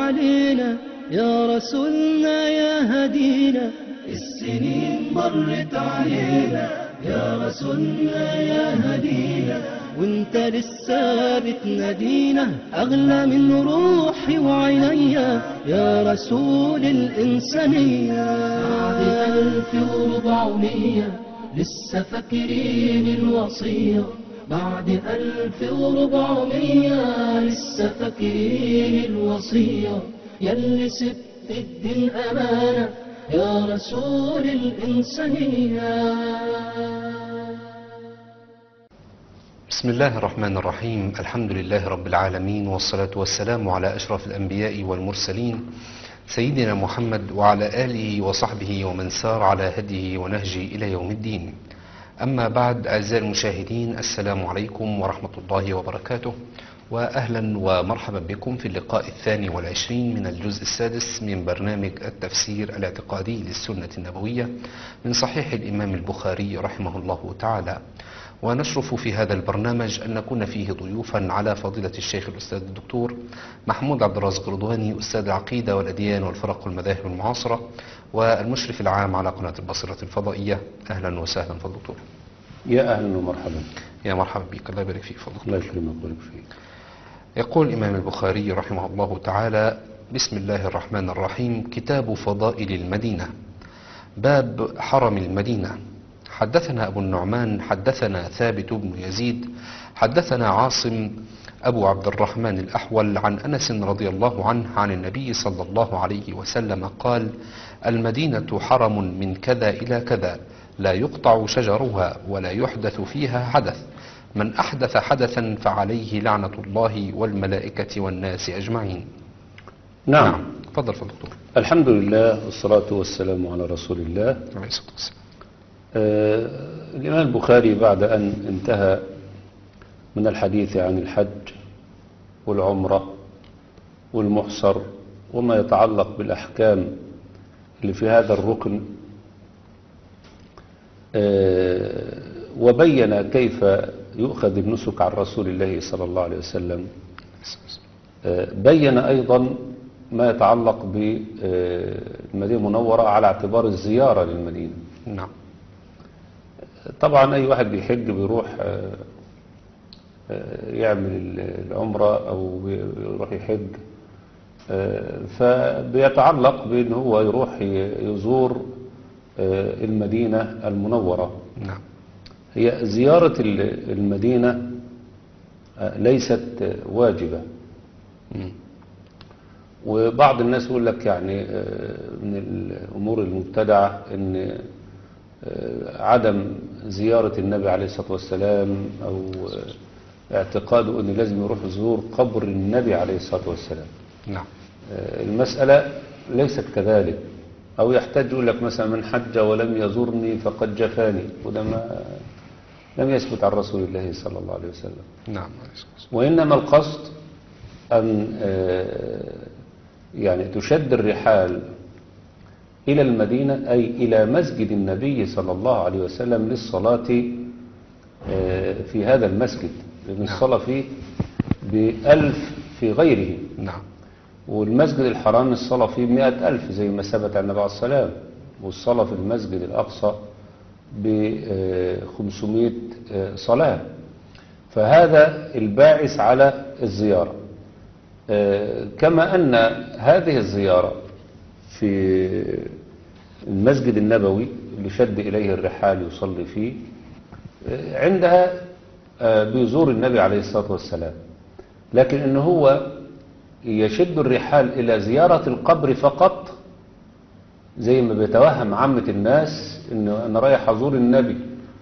علينا يا رسولنا يا هدينا. السنين مرت علينا يا رسولنا يا هدينا، وانت لسه بتنادينا أغلى من روحي وعينيا يا رسول الإنسانية. بعد 1400 لسه فاكرين الوصية، بعد 1400 لسه فاكرين الوصية، ياللي سبت الدين أمانة يا رسول الإنسانية. بسم الله الرحمن الرحيم. الحمد لله رب العالمين، والصلاة والسلام على أشرف الأنبياء والمرسلين سيدنا محمد وعلى آله وصحبه ومن سار على هديه ونهجه إلى يوم الدين. أما بعد، أعزائي المشاهدين، السلام عليكم ورحمة الله وبركاته، وأهلا ومرحبا بكم في اللقاء 22 من الجزء السادس من برنامج التفسير الاعتقادي للسنة النبوية من صحيح الإمام البخاري رحمه الله تعالى. ونشرف في هذا البرنامج أن نكون فيه ضيوفا على فضيلة الشيخ الأستاذ الدكتور محمود عبد الرازق رضواني، أستاذ العقيدة والأديان والفرق والمذاهب المعاصرة، والمشرف العام على قناة البصيرة الفضائية. أهلا وسهلا فالدكتور. يا أهلا ومرحبا. يا مرحبا بك، الله يبارك فيك فضل. الله يكرمك ويبارك فيك. يقول الإمام البخاري رحمه الله تعالى: بسم الله الرحمن الرحيم. كتاب فضائل المدينة، باب حرم المدينة. حدثنا أبو النعمان حدثنا ثابت بن يزيد حدثنا عاصم أبو عبد الرحمن الأحول عن أنس رضي الله عنه عن النبي صلى الله عليه وسلم قال: المدينة حرم من كذا إلى كذا، لا يقطع شجرها ولا يحدث فيها حدث، من أحدث حدثا فعليه لعنة الله والملائكة والناس أجمعين. نعم. تفضل دكتور. الحمد لله والصلاة والسلام على رسول الله عليه الصلاة والسلام. الإمام البخاري بعد أن انتهى من الحديث عن الحج والعمرة والمحصر وما يتعلق بالأحكام اللي في هذا الركن، وبين كيف يؤخذ النسك عن رسول الله صلى الله عليه وسلم، بين أيضا ما يتعلق بالمدينة المنورة على اعتبار الزيارة للمدينة. نعم. طبعا أي واحد بيحج بيروح يعمل العمرة أو بيروح يحج، فبيتعلق بأن هو يروح يزور المدينة المنورة. نعم. هي زيارة المدينة ليست واجبة، وبعض الناس يقول لك يعني من الأمور المبتدعة أن عدم زيارة النبي عليه الصلاة والسلام أو اعتقاده أنه لازم يروح يزور قبر النبي عليه الصلاة والسلام. نعم. المسألة ليست كذلك. أو يحتاج يقول لك مثلا من حج ولم يزورني فقد جفاني، وده ما لم يثبت عن رسول الله صلى الله عليه وسلم. نعم. وإنما القصد أن يعني تشد الرحال إلى المدينة، أي إلى مسجد النبي صلى الله عليه وسلم للصلاة في هذا المسجد، لأن الصلاة فيه ب1000 في غيره. نعم. والمسجد الحرام الصلاة فيه 100,000 زي ما ثبت عن النبي عليه السلام، والصلاة في المسجد الأقصى ب500 صلاة. فهذا الباعث على الزيارة، كما أن هذه الزيارة في المسجد النبوي اللي شد إليه الرحال يصلي فيه، عندها بيزور النبي عليه الصلاة والسلام، لكن إنه هو يشد الرحال إلى زيارة القبر فقط، زي ما بيتوهم عامة الناس إنه أنا رايح أزور النبي،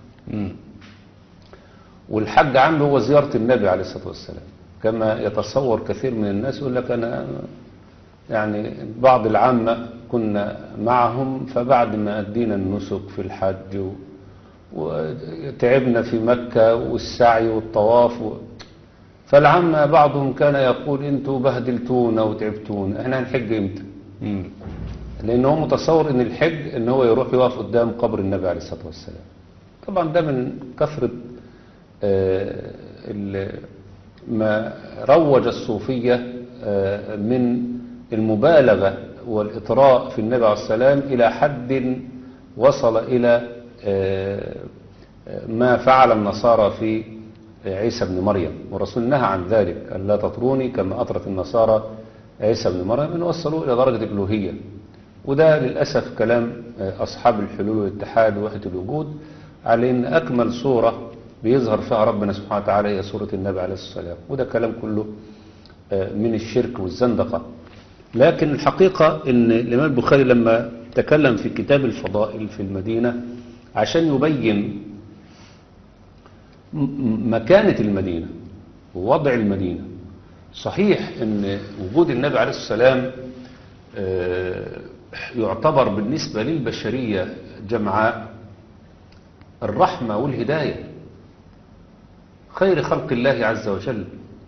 والحج عنده هو زيارة النبي عليه الصلاة والسلام، كما يتصور كثير من الناس. يقول لك أنا يعني بعض العامة كنا معهم، فبعد ما أدينا النسك في الحج وتعبنا في مكة والسعي والطواف فالعامة بعضهم كان يقول انتوا بهدلتونا وتعبتونا، احنا هنحج امتى؟ لأنه متصور ان الحج ان هو يروح يقف قدام قبر النبي عليه الصلاة والسلام. طبعا ده من كثرة ما روج الصوفية من المبالغة والإطراء في النبي عليه السلام إلى حد وصل إلى ما فعل النصارى في عيسى بن مريم، والرسول نهى عن ذلك، أن لا تطروني كما أطرت النصارى عيسى بن مريم، أن وصلوا إلى درجة الألوهية. وده للأسف كلام أصحاب الحلول والاتحاد ووحدة الوجود، على أن أكمل صورة بيظهر فيها ربنا سبحانه وتعالى هي صورة النبي عليه الصلاة والسلام، وده كلام كله من الشرك والزندقة. لكن الحقيقة أن الإمام البخاري لما تكلم في كتاب الفضائل في المدينة عشان يبين مكانة المدينة ووضع المدينة، صحيح أن وجود النبي عليه الصلاة والسلام يعتبر بالنسبة للبشرية جمعاء الرحمة والهداية، خير خلق الله عز وجل.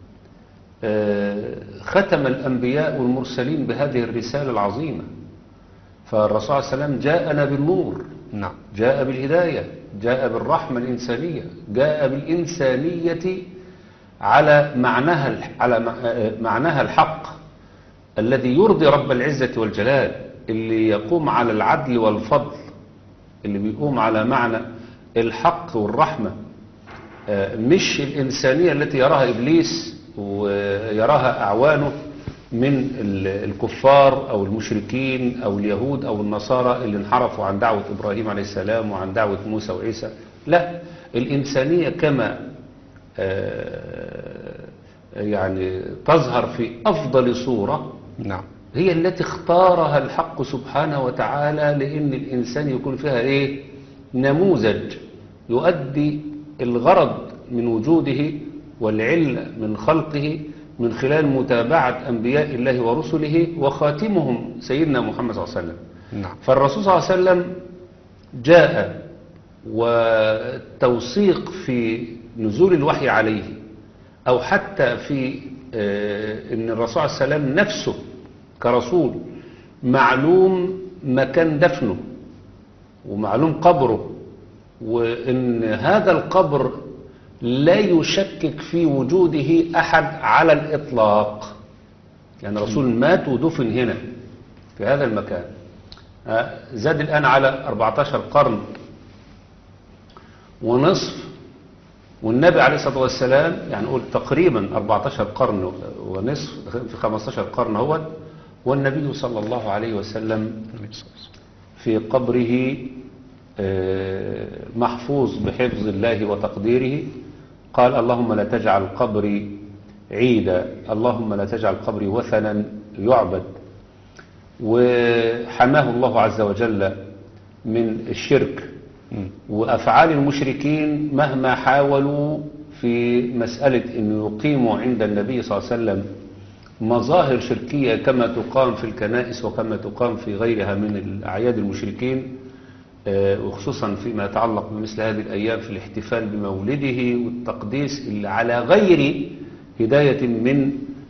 ختم الأنبياء والمرسلين بهذه الرسالة العظيمة، فالرسول صلى الله عليه وسلم جاءنا بالنور، نعم، جاء بالهداية، جاء بالرحمة الإنسانية، جاء بالإنسانية على معناها الحق الذي يرضي رب العزة والجلال، اللي يقوم على العدل والفضل، اللي بيقوم على معنى الحق والرحمة، مش الإنسانية التي يراها إبليس ويراها أعوانه من الكفار أو المشركين أو اليهود أو النصارى اللي انحرفوا عن دعوة إبراهيم عليه السلام وعن دعوة موسى وعيسى. لا، الإنسانية كما يعني تظهر في أفضل صورة، نعم، هي التي اختارها الحق سبحانه وتعالى، لأن الإنسان يكون فيها نموذج يؤدي الغرض من وجوده والعلة من خلقه من خلال متابعة أنبياء الله ورسله، وخاتمهم سيدنا محمد صلى الله عليه وسلم. نعم. فالرسول صلى الله عليه وسلم جاء والتوثيق في نزول الوحي عليه، أو حتى في أن الرسول صلى الله عليه وسلم نفسه كرسول معلوم مكان دفنه ومعلوم قبره، وأن هذا القبر لا يشكك في وجوده أحد على الإطلاق. يعني رسول مات ودفن هنا في هذا المكان، زاد الآن على 14 قرن ونصف، والنبي عليه الصلاة والسلام يعني نقول تقريبا 14 قرن ونصف، في 15 قرن هو، والنبي صلى الله عليه وسلم في قبره محفوظ بحفظ الله وتقديره. قال: اللهم لا تجعل قبري عيدا، اللهم لا تجعل قبري وثنا يعبد. وحماه الله عز وجل من الشرك وأفعال المشركين مهما حاولوا في مسألة أن يقيموا عند النبي صلى الله عليه وسلم مظاهر شركية كما تقام في الكنائس وكما تقام في غيرها من الأعياد المشركين، وخصوصا فيما يتعلق بمثل هذه الأيام في الاحتفال بمولده والتقديس اللي على غير هداية من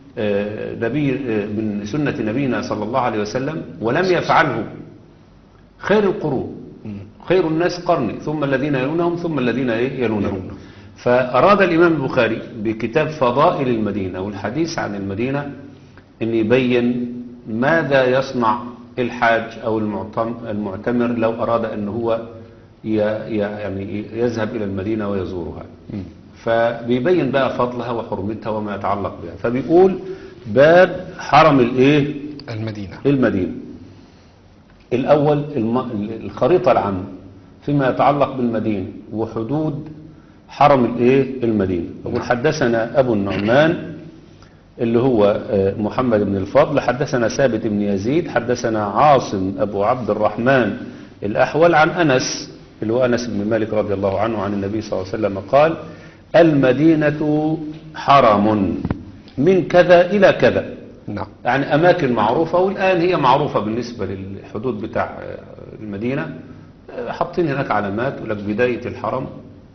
من سنة نبينا صلى الله عليه وسلم، ولم يفعله خير القرون، خير الناس قرني ثم الذين يلونهم ثم الذين يلونهم. فأراد الإمام البخاري بكتاب فضائل المدينة والحديث عن المدينة أن يبين ماذا يصنع الحاج أو المعتمر لو أراد أن هو يعني يذهب إلى المدينة ويزورها. فبيبين بقى فضلها وحرمتها وما يتعلق بها. فبيقول باب حرم المدينة. الأول الخريطة العامة فيما يتعلق بالمدينة وحدود حرم المدينة. يقول: حدثنا أبو النعمان اللي هو محمد بن الفضل، حدثنا ثابت بن يزيد، حدثنا عاصم أبو عبد الرحمن الأحول عن أنس اللي هو أنس بن مالك رضي الله عنه عن النبي صلى الله عليه وسلم قال: المدينة حرم من كذا إلى كذا. نعم. يعني أماكن معروفة، والآن هي معروفة بالنسبة للحدود بتاع المدينة، حاطين هناك علامات ولك بداية الحرم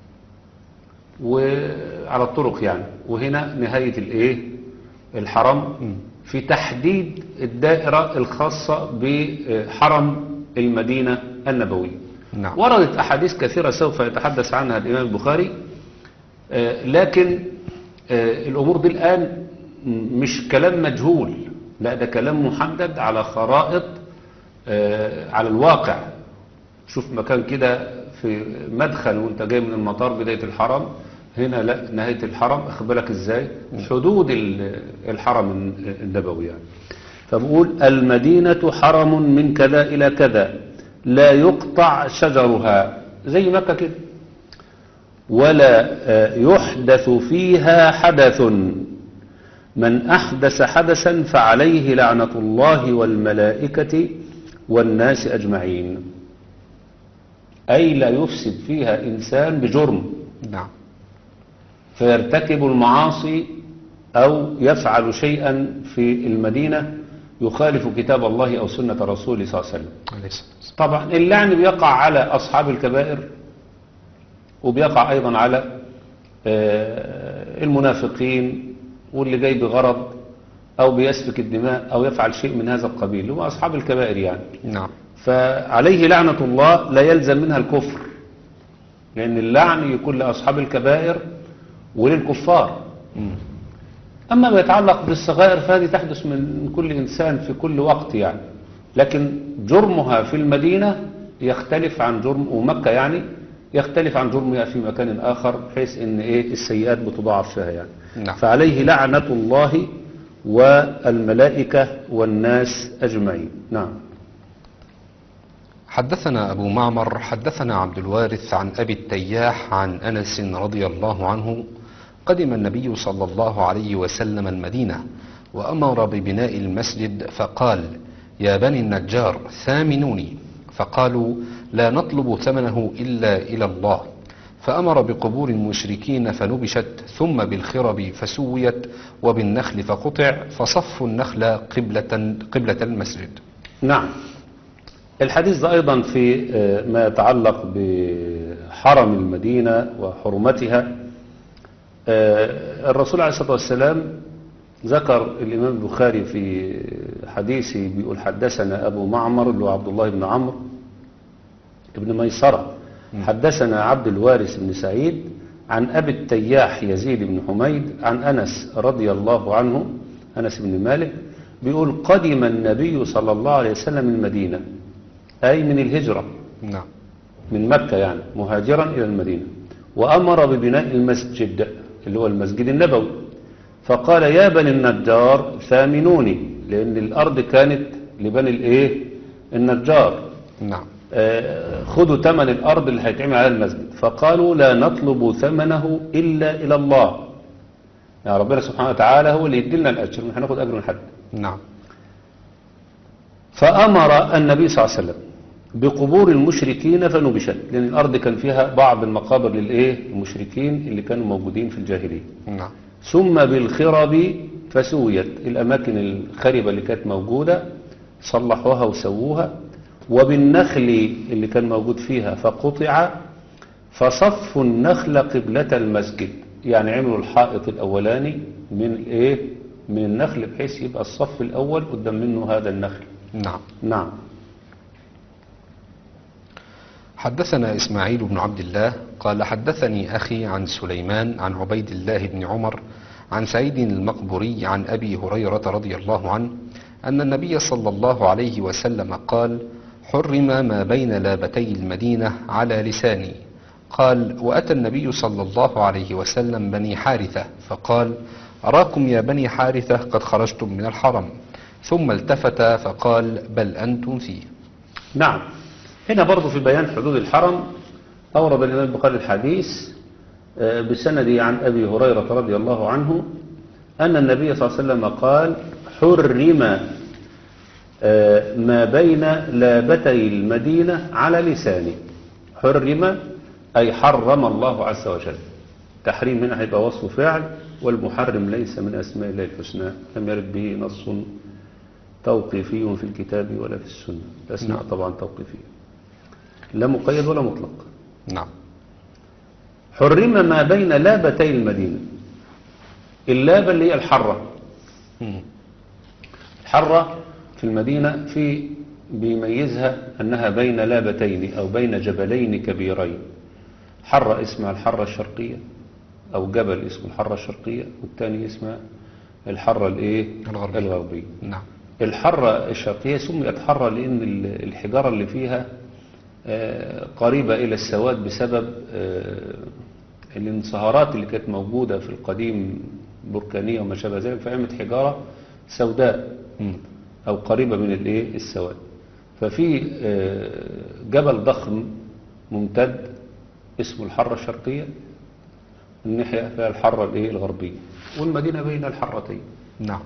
وعلى الطرق يعني، وهنا نهاية الحرم، في تحديد الدائرة الخاصة بحرم المدينة النبوية. نعم. وردت أحاديث كثيرة سوف يتحدث عنها الإمام البخاري، لكن الأمور دي الآن مش كلام مجهول، لا، ده كلام محدد على خرائط على الواقع. شوف مكان كده في مدخل وانت جاي من المطار بداية الحرم، هنا لا نهاية الحرم، اخد بالك ازاي حدود الحرم النبوي يعني. فبقول المدينة حرم من كذا إلى كذا لا يقطع شجرها زي مكة كده، ولا يحدث فيها حدث، من أحدث حدثا فعليه لعنة الله والملائكة والناس أجمعين. أي لا يفسد فيها إنسان بجرم، نعم. فيرتكب المعاصي أو يفعل شيئا في المدينة يخالف كتاب الله أو سنة رسوله صلى الله عليه وسلم. عليه الصلاة والسلام. طبعا اللعن بيقع على أصحاب الكبائر، وبيقع أيضا على المنافقين، واللي جاي بغرض أو بيسفك الدماء أو يفعل شيء من هذا القبيل، اللي هو أصحاب الكبائر يعني. نعم. فعليه لعنة الله لا يلزم منها الكفر، لأن اللعن يكون لأصحاب الكبائر وللكفار. أما ما يتعلق بالصغائر فهذه تحدث من كل إنسان في كل وقت يعني، لكن جرمها في المدينة يختلف عن جرم ومكة يعني يختلف عن جرمها في مكان آخر، بحيث إن السيئات بتضاعف فيها يعني. نعم. فعليه لعنة الله والملائكة والناس أجمعين. نعم. حدثنا أبو معمر حدثنا عبد الوارث عن أبي التياح عن أنس رضي الله عنه قدم النبي صلى الله عليه وسلم المدينة وأمر ببناء المسجد، فقال: يا بني النجار ثامنوني، فقالوا: لا نطلب ثمنه إلا إلى الله. فأمر بقبور المشركين فنبشت، ثم بالخرب فسويت، وبالنخل فقطع، فصفوا النخل قبلة المسجد. نعم. الحديث ده أيضا في ما يتعلق بحرم المدينة وحرمتها. الرسول عليه الصلاة والسلام ذكر الإمام البخاري في حديثه بيقول: حدثنا أبو معمر اللي هو عبد الله بن عمرو بن ميسرة، حدثنا عبد الوارث بن سعيد عن أبي التياح يزيد بن حميد عن أنس رضي الله عنه، أنس بن مالك، بيقول: قدم النبي صلى الله عليه وسلم المدينة، أي من الهجرة، نعم، من مكة يعني، مهاجرا إلى المدينة، وأمر ببناء المسجد اللي هو المسجد النبوي، فقال: يا بني النجار ثامنوني، لأن الأرض كانت لبني النجار، نعم، خذوا ثمن الأرض اللي هيتعمل على المسجد. فقالوا: لا نطلب ثمنه إلا إلى الله، يعني ربنا سبحانه وتعالى هو اللي يدي لنا الأجر، مش هناخد أجر من حد. نعم. فأمر النبي صلى الله عليه وسلم بقبور المشركين فنبشت، لأن الأرض كان فيها بعض المقابر للمشركين اللي كانوا موجودين في الجاهلية. نعم. ثم بالخرب فسويت، الأماكن الخربة اللي كانت موجودة صلحوها وسووها، وبالنخل اللي كان موجود فيها فقطع، فصفوا النخل قبلة المسجد، يعني عملوا الحائط الأولاني من النخل، بحيث يبقى الصف الأول قدام منه هذا النخل. نعم. نعم. حدثنا إسماعيل بن عبد الله قال: حدثني أخي عن سليمان عن عبيد الله بن عمر عن سعيد المقبري عن أبي هريرة رضي الله عنه أن النبي صلى الله عليه وسلم قال: حرم ما بين لابتي المدينة على لساني. قال: وأتى النبي صلى الله عليه وسلم بني حارثة فقال: أراكم يا بني حارثة قد خرجتم من الحرم. ثم التفت فقال: بل أنتم فيه. نعم. هنا برضو في بيان حدود الحرم أورد الإمام البخاري الحديث بسنده عن أبي هريرة رضي الله عنه أن النبي صلى الله عليه وسلم قال: حرم ما بين لابتي المدينة على لساني. حرم أي حرم الله عز وجل. تحريم هنا هيبقى وصف فعل، والمحرم ليس من أسماء الله الحسنى، لم يرد به نص توقيفي في الكتاب ولا في السنة. الأسماء طبعا توقيفية، لا مقيد ولا مطلق. نعم. حرم ما بين لابتي المدينة. اللابة اللي هي الحرة. الحرة في المدينة بيميزها أنها بين لابتين أو بين جبلين كبيرين. حرة اسمها الحرة الشرقية، أو جبل اسمه الحرة الشرقية، والثاني اسمها الحرة الايه الغربية. الغربية. نعم. الحرة الشرقية سميت حرة لأن الحجارة اللي فيها قريبة إلى السواد بسبب الانصهارات اللي كانت موجودة في القديم بركانية وما شابه ذلك، فعملت حجارة سوداء أو قريبة من الايه السواد. ففي جبل ضخم ممتد اسمه الحرة الشرقية، الناحية فيها الحرة الايه الغربية، والمدينة بين الحرتين. نعم.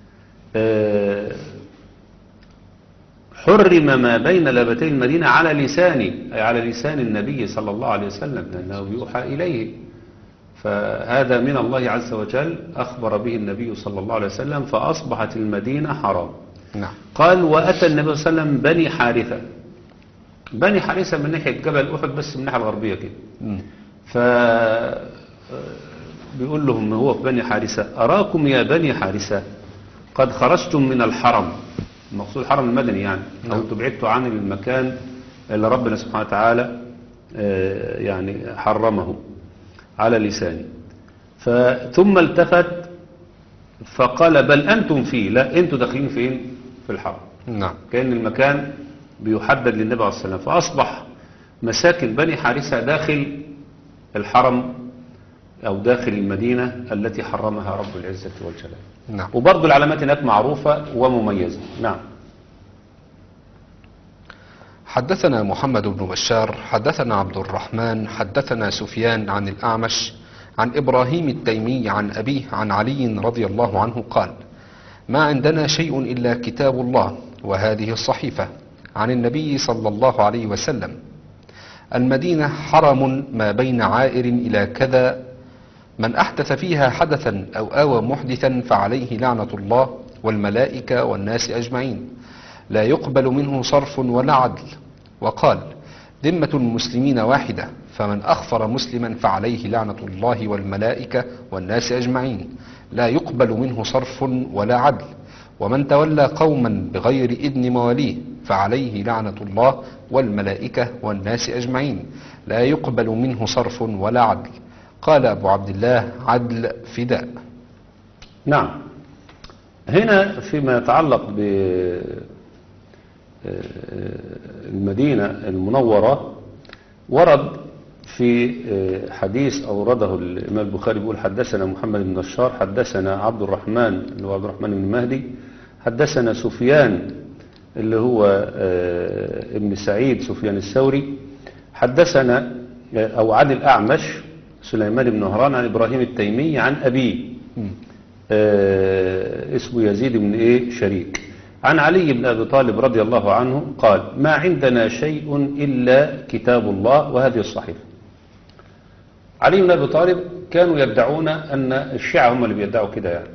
حرم ما بين لابتي المدينة على لساني، أي على لسان النبي صلى الله عليه وسلم، لأنه يوحى إليه، فهذا من الله عز وجل أخبر به النبي صلى الله عليه وسلم، فأصبحت المدينة حرام. نعم. قال وأتى النبي صلى الله عليه وسلم بني حارثة. بني حارثة من ناحية جبل أحد بس من الناحية الغربية كده. بيقول لهم هو في بني حارثة أراكم يا بني حارثة قد خرجتم من الحرم، المقصود الحرم المدني يعني، أو تبعدتوا عن المكان اللي ربنا سبحانه وتعالى يعني حرمه على لساني. ثم التفت فقال بل أنتم فيه، لا أنتم داخلين فين؟ في الحرم. نعم. كأن المكان بيحدد للنبي عليه الصلاة والسلام، فأصبح مساكن بني حارثة داخل الحرم أو داخل المدينة التي حرمها رب العزة والجلال. نعم. وبرضو العلامات هناك معروفة ومميزة. نعم. حدثنا محمد بن بشار حدثنا عبد الرحمن حدثنا سفيان عن الأعمش عن إبراهيم التيمي عن أبيه عن علي رضي الله عنه قال ما عندنا شيء إلا كتاب الله وهذه الصحيفة عن النبي صلى الله عليه وسلم. المدينة حرم ما بين عائر إلى كذا، من أحدث فيها حدثا أو آوى محدثا فعليه لعنة الله والملائكة والناس أجمعين، لا يقبل منه صرف ولا عدل. وقال ذمة المسلمين واحدة، فمن أخفر مسلما فعليه لعنة الله والملائكة والناس أجمعين، لا يقبل منه صرف ولا عدل. ومن تولى قوما بغير إذن مواليه فعليه لعنة الله والملائكة والناس أجمعين، لا يقبل منه صرف ولا عدل. قال أبو عبد الله عدل فداء. نعم. هنا فيما يتعلق بالمدينة المنورة ورد في حديث أورده الإمام البخاري بيقول حدثنا محمد بن بشار حدثنا عبد الرحمن اللي هو عبد الرحمن بن مهدي حدثنا سفيان اللي هو ابن سعيد سفيان الثوري حدثنا أو عن الأعمش سليمان بن مهران عن إبراهيم التيمي عن أبيه اسمه يزيد بن شريك عن علي بن أبي طالب رضي الله عنه قال ما عندنا شيء إلا كتاب الله وهذه الصحيفة. علي بن أبي طالب كانوا يدعون أن الشيعة هم اللي بيدعوا كده يعني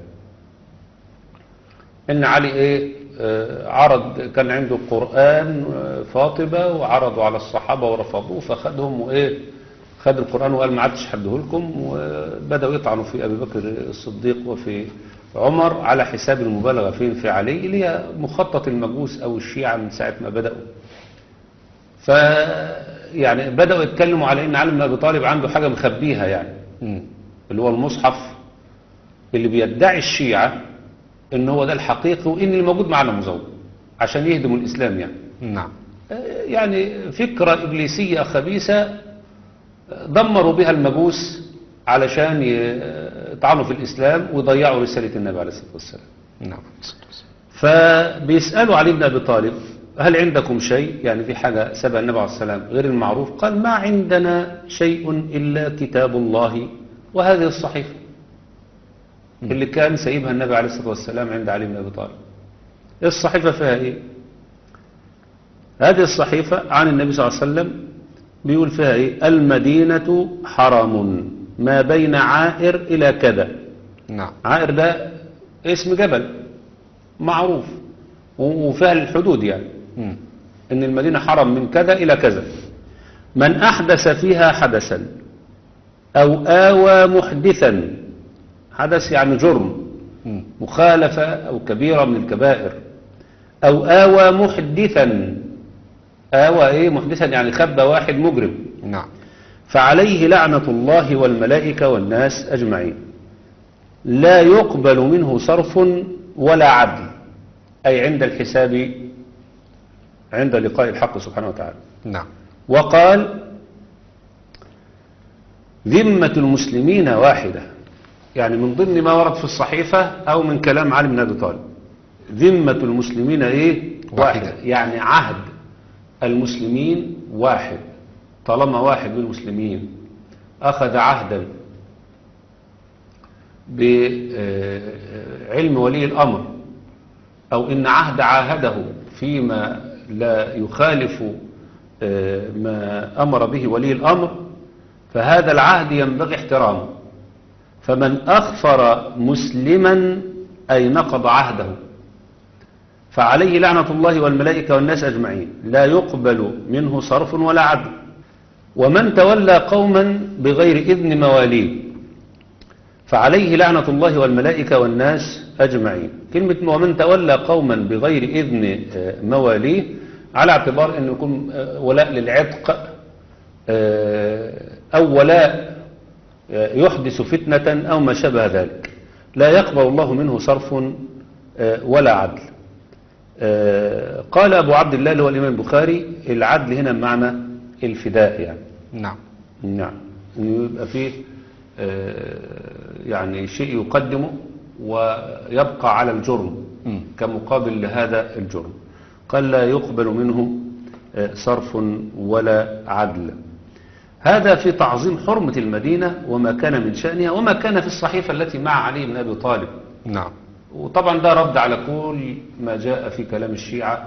إن علي عرض كان عنده القرآن فاطمة وعرضوا على الصحابة ورفضوه فخدهم خد القرآن وقال ما عدتش حده لكم، وبدأوا يطعنوا في أبي بكر الصديق وفي عمر على حساب المبالغة فين في علي اللي هي مخطط المجوس أو الشيعة من ساعة ما بدأوا. يعني بدأوا يتكلموا على إن علي بن أبي طالب عنده حاجة مخبيها يعني اللي هو المصحف اللي بيدعي الشيعة إن هو ده الحقيقي وإن اللي موجود معنا مزور عشان يهدموا الإسلام يعني. نعم. يعني فكرة إبليسية خبيثة دمروا بها المجوس علشان يطعنوا في الإسلام ويضيعوا رسالة النبي عليه الصلاة والسلام. نعم. فبيسألوا علي بن أبي طالب هل عندكم شيء يعني في حاجة سبق النبي عليه الصلاة والسلام غير المعروف؟ قال ما عندنا شيء إلا كتاب الله وهذه الصحيفة اللي كان سيبها النبي عليه الصلاة والسلام عند علي بن أبي طالب. الصحيفة فيها إيه؟ هذه الصحيفة عن النبي صلى الله عليه وسلم بيقول فيها إيه؟ المدينة حرم ما بين عائر إلى كذا. نعم. عائر ده اسم جبل معروف وفيها الحدود يعني إن المدينة حرم من كذا إلى كذا. من أحدث فيها حدثا أو آوى محدثا، حدث يعني جرم مخالفة أو كبيرة من الكبائر، أو آوى محدثا، آوى محدثا يعني خبى واحد مجرم. نعم. فعليه لعنة الله والملائكة والناس أجمعين. لا يقبل منه صرف ولا عدل، أي عند الحساب عند لقاء الحق سبحانه وتعالى. نعم. وقال ذمة المسلمين واحدة، يعني من ضمن ما ورد في الصحيفة أو من كلام علي بن أبي طالب، ذمة المسلمين إيه؟ واحدة، يعني عهد المسلمين واحد. طالما واحد من المسلمين أخذ عهدا بعلم ولي الأمر، أو إن عهد عاهده فيما لا يخالف ما أمر به ولي الأمر، فهذا العهد ينبغي احترامه. فمن أخفر مسلما أي نقض عهده فعليه لعنة الله والملائكة والناس أجمعين، لا يقبل منه صرف ولا عدل. ومن تولى قوما بغير إذن مواليه فعليه لعنة الله والملائكة والناس أجمعين. كلمة ومن تولى قوما بغير إذن مواليه على اعتبار أن يكون ولاء للعتق أو ولاء يحدث فتنة أو ما شابه ذلك، لا يقبل الله منه صرف ولا عدل. قال أبو عبد الله اللي هو الإمام البخاري العدل هنا بمعنى الفداء يعني. نعم. نعم، إنه يبقى فيه يعني شيء يقدمه ويبقى على الجرم كمقابل لهذا الجرم. قال لا يقبل منه صرف ولا عدل. هذا في تعظيم حرمة المدينة وما كان من شأنها وما كان في الصحيفة التي مع علي بن أبي طالب. نعم. وطبعا ده رد على كل ما جاء في كلام الشيعة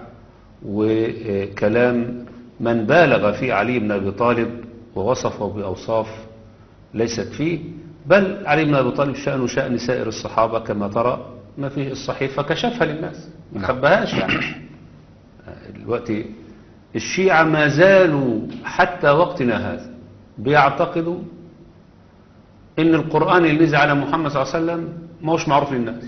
وكلام من بالغ في علي بن أبي طالب ووصفه بأوصاف ليست فيه. بل علي بن أبي طالب شأنه شأن سائر الصحابة كما ترى، ما فيه الصحيفة كشفها للناس ما خبهاش يعني. دلوقتي الشيعة ما زالوا حتى وقتنا هذا بيعتقدوا ان القرآن اللي نزل على محمد صلى الله عليه وسلم ما هوش معروف للناس.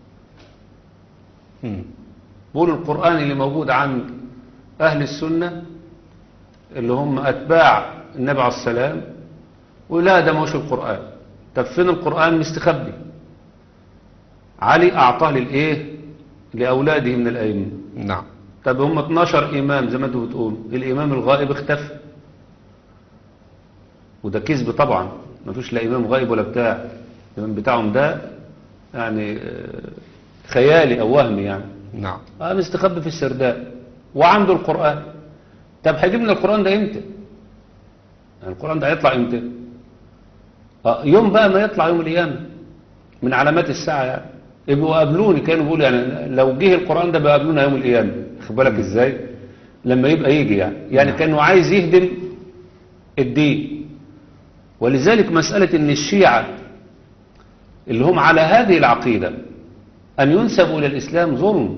بيقولوا القرآن اللي موجود عند أهل السنة اللي هم أتباع النبي عليه السلام، ولا ده ما هوش القرآن. طب فين القرآن؟ مستخبي. علي أعطاه للإيه؟ لأولاده من الأئمة. نعم. طب هم 12 إمام زي ما انتوا بتقولوا، الإمام الغائب اختفى، وده كذب طبعا، ما فيش لا إمام غائب ولا بتاع. الإمام بتاعهم ده يعني خيالي أو وهمي يعني. نعم. مستخبي في السرداء وعنده القرآن. طب هيجيب لنا القرآن ده امتى؟ يعني القرآن ده هيطلع امتى؟ يوم بقى ما يطلع يوم القيامة، من علامات الساعة يعني. يبقوا قابلوني، كانوا بيقولوا يعني لو جه القرآن ده بقى قابلونا يوم القيامة. خد بالك ازاي لما يبقى يجي يعني كانوا عايز يهدم الدين. ولذلك مسألة ان الشيعة اللي هم على هذه العقيدة ان ينسبوا الى الاسلام ظلم.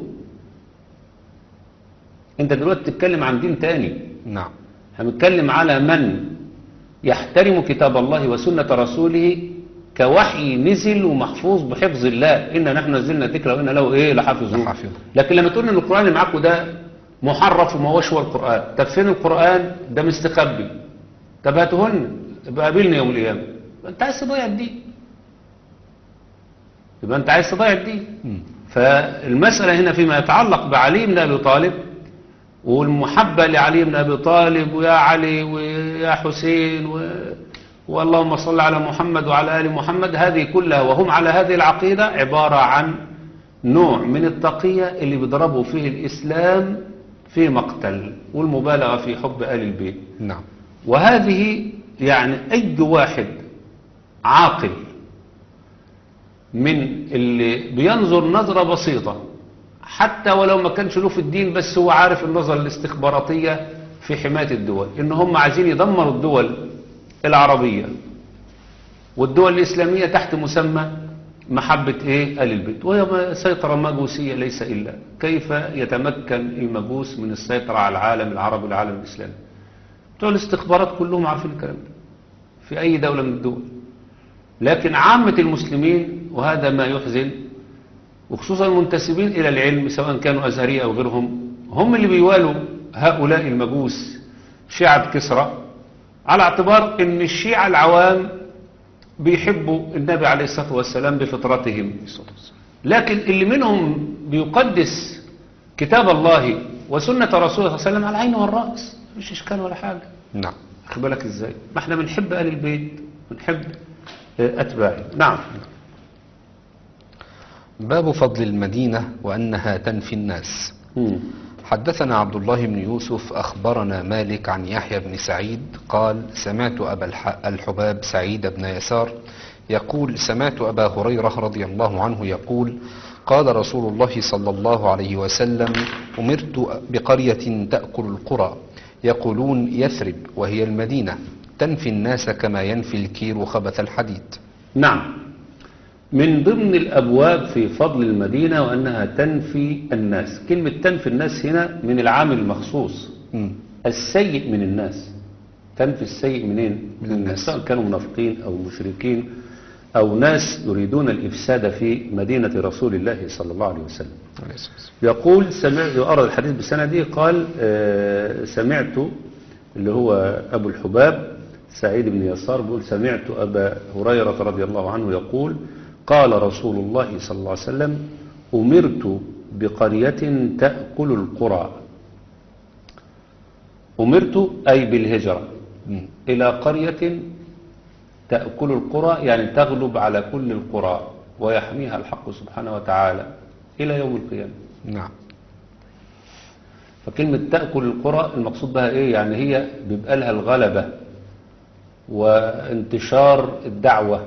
انت دلوقتي تتكلم عن دين تاني. نعم. هنتكلم على من يحترم كتاب الله وسنة رسوله كوحي نزل ومحفوظ بحفظ الله. إنا نحن نزلنا ذكر وإنا له إيه لحافظون. لكن لما تقول إن القرآن اللي معاكم ده محرف وما هوش هو القرآن، طب فين القرآن؟ ده مستخبي. طب هاتهن يبقى قابلني يوم القيامة. أنت عايز تضيع الدين، يبقى أنت عايز تضيع الدين. فالمسألة هنا فيما يتعلق بعلي بن أبي طالب والمحبة لعلي بن أبي طالب ويا علي ويا حسين واللهم صل على محمد وعلى آل محمد، هذه كلها وهم على هذه العقيدة عبارة عن نوع من التقية اللي بيضربوا فيه الإسلام في مقتل والمبالغة في حب آل البيت. نعم. وهذه يعني أي واحد عاقل من اللي بينظر نظرة بسيطة حتى ولو ما كانش له في الدين، بس هو عارف النظرة الاستخباراتية في حماية الدول، إن هم عايزين يدمروا الدول العربية والدول الإسلامية تحت مسمى محبة إيه؟ آل البيت، وهي سيطرة مجوسية ليس إلا. كيف يتمكن المجوس من السيطرة على العالم العربي والعالم الإسلامي؟ بتوع الاستخبارات كلهم عارفين الكلام ده في أي دولة من الدول. لكن عامة المسلمين، وهذا ما يحزن، وخصوصا المنتسبين إلى العلم سواء كانوا أزهرية أو غيرهم، هم اللي بيوالوا هؤلاء المجوس شيعة كسرى، على اعتبار ان الشيعة العوام بيحبوا النبي عليه الصلاة والسلام بفطرتهم، لكن اللي منهم بيقدس كتاب الله وسنة رسوله صلى الله عليه وسلم على العين والرأس، مش إشكال ولا حاجة. نعم. خد بالك إزاي؟ ما احنا بنحب آل البيت، بنحب أتباعه. نعم. باب فضل المدينة وأنها تنفي الناس. حدثنا عبد الله بن يوسف أخبرنا مالك عن يحيى بن سعيد قال سمعت أبا الحباب سعيد بن يسار يقول سمعت أبا هريرة رضي الله عنه يقول قال رسول الله صلى الله عليه وسلم أمرت بقرية تأكل القرى يقولون يثرب وهي المدينة تنفي الناس كما ينفي الكير خبث الحديد. نعم. من ضمن الأبواب في فضل المدينة وأنها تنفي الناس. كلمة تنفي الناس هنا من العامل المخصوص، السيء من الناس. تنفي السيء منين؟ من الناس، سواء كانوا منافقين أو مشركين أو ناس يريدون الإفساد في مدينة رسول الله صلى الله عليه وسلم. يقول يؤرد الحديث بسنده قال سمعت اللي هو أبو الحباب سعيد بن يسار بيقول سمعت أبا هريرة رضي الله عنه يقول قال رسول الله صلى الله عليه وسلم أمرت بقرية تأكل القرى. أمرت أي بالهجرة إلى قرية تأكل القرى، يعني تغلب على كل القرى ويحميها الحق سبحانه وتعالى إلى يوم القيامة. نعم. فكلمة تأكل القرى المقصود بها إيه؟ يعني هي بيبقى لها الغلبة وانتشار الدعوة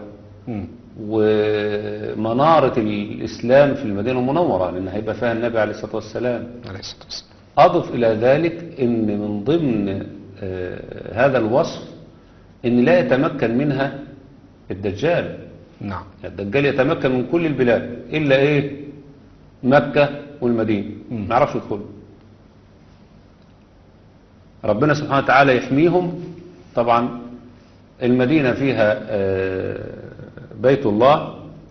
ومنارة الإسلام في المدينة المنورة، لأن هيبقى فيها النبي عليه الصلاة والسلام. أضف إلى ذلك إن من ضمن هذا الوصف إن لا يتمكن منها الدجال. نعم. الدجال يتمكن من كل البلاد إلا إيه؟ مكة والمدينة ما يعرفش يدخل. ربنا سبحانه وتعالى يحميهم. طبعا المدينة فيها بيت الله،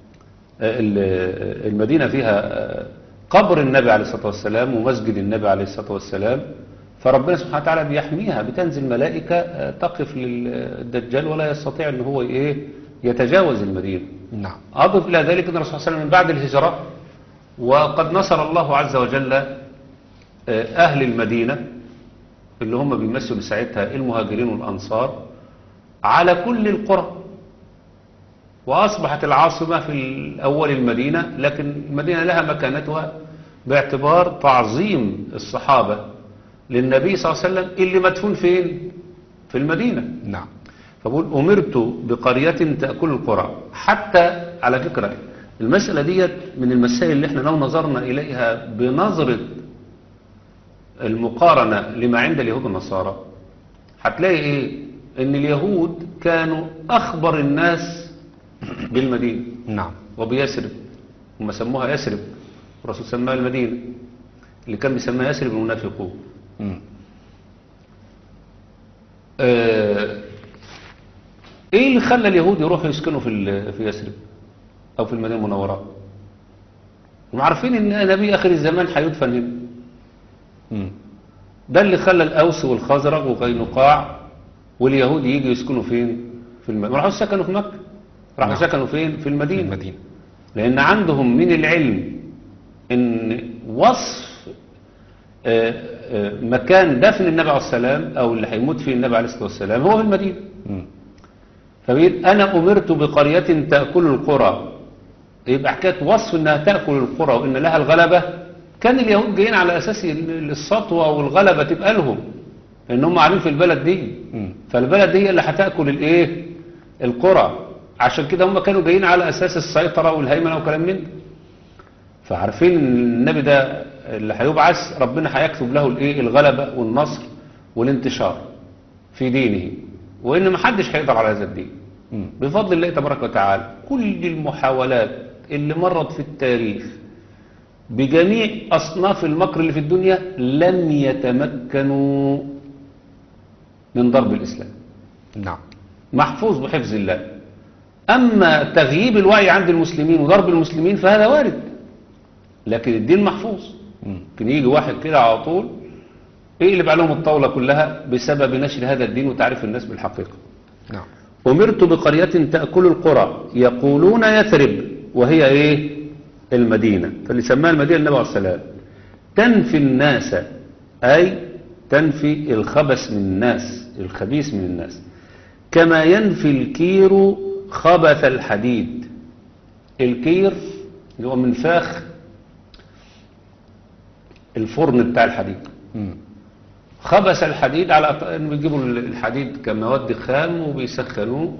المدينة فيها قبر النبي عليه الصلاة والسلام ومسجد النبي عليه الصلاة والسلام، فربنا سبحانه وتعالى بيحميها، بتنزل ملائكة تقف للدجال ولا يستطيع ان هو يتجاوز المدينة. نعم. أضف إلى ذلك أن الرسول صلى الله عليه وسلم من بعد الهجرة وقد نصر الله عز وجل أهل المدينة اللي هم بيمثلوا ساعتها المهاجرين والأنصار على كل القرى، وأصبحت العاصمة في الأول المدينة، لكن المدينة لها مكانتها باعتبار تعظيم الصحابة للنبي صلى الله عليه وسلم اللي مدفون فين؟ في المدينة. نعم. فبقول أمرت بقرية تأكل القرى. حتى على فكرة المسألة ديت من المسائل اللي احنا لو نظرنا إليها بنظرة المقارنة لما عند اليهود والنصارى هتلاقي ايه؟ ان اليهود كانوا اخبر الناس بالمدينة. نعم. وبيسرب، هم سموها يسرب، الرسول سماها المدينة، اللي كان بيسميها يسرب المنافقون. ايه اللي خلى اليهود يروحوا يسكنوا في يسرب او في المدينة المنورة؟ هم عارفين ان نبي اخر الزمان هيدفن هنا. ده اللي خلى الاوس والخزرج وقينقاع واليهود يجوا يسكنوا فين؟ في المدينة. ما راحوش سكنوا في مكة، راحوا سكنوا فين؟ في المدينة. لان عندهم من العلم ان وصف مكان دفن النبي عليه السلام او اللي هيموت فيه النبي عليه الصلاة والسلام هو في المدينة. فبيقول انا امرت بقرية تأكل القرى، يبقى حكاية وصف انها تأكل القرى وان لها الغلبة. كان اليهود جايين على اساس السطوة والغلبة تبقى لهم، لان هم قاعدين في البلد دي، فالبلد دي اللي هتأكل الايه؟ القرى. عشان كده هم كانوا جايين على اساس السيطرة والهيمنة وكلام من ده. فعارفين ان النبي ده اللي هيبعث ربنا هيكتب له الايه؟ الغلبة والنصر والانتشار في دينه، وان ما حدش هيقدر على هذا الدين بفضل الله تبارك وتعالى. كل المحاولات اللي مرت في التاريخ بجميع اصناف المكر اللي في الدنيا لم يتمكنوا من ضرب الاسلام. نعم. محفوظ بحفظ الله. اما تغييب الوعي عند المسلمين وضرب المسلمين فهذا وارد، لكن الدين محفوظ. ممكن يجي واحد كده على طول يقلب عليهم الطاولة كلها بسبب نشر هذا الدين وتعريف الناس بالحقيقة. نعم. أمرت بقرية تأكل القرى يقولون يثرب وهي إيه؟ المدينة. فاللي سماها المدينة النبي عليه السلام تنفي الناس، أي تنفي الخبث من الناس، الخبيث من الناس، كما ينفي الكير خبث الحديد. الكير اللي هو منفاخ الفرن بتاع الحديد. خبث الحديد على انه بيجيبوا الحديد كمواد خام وبيسخنوه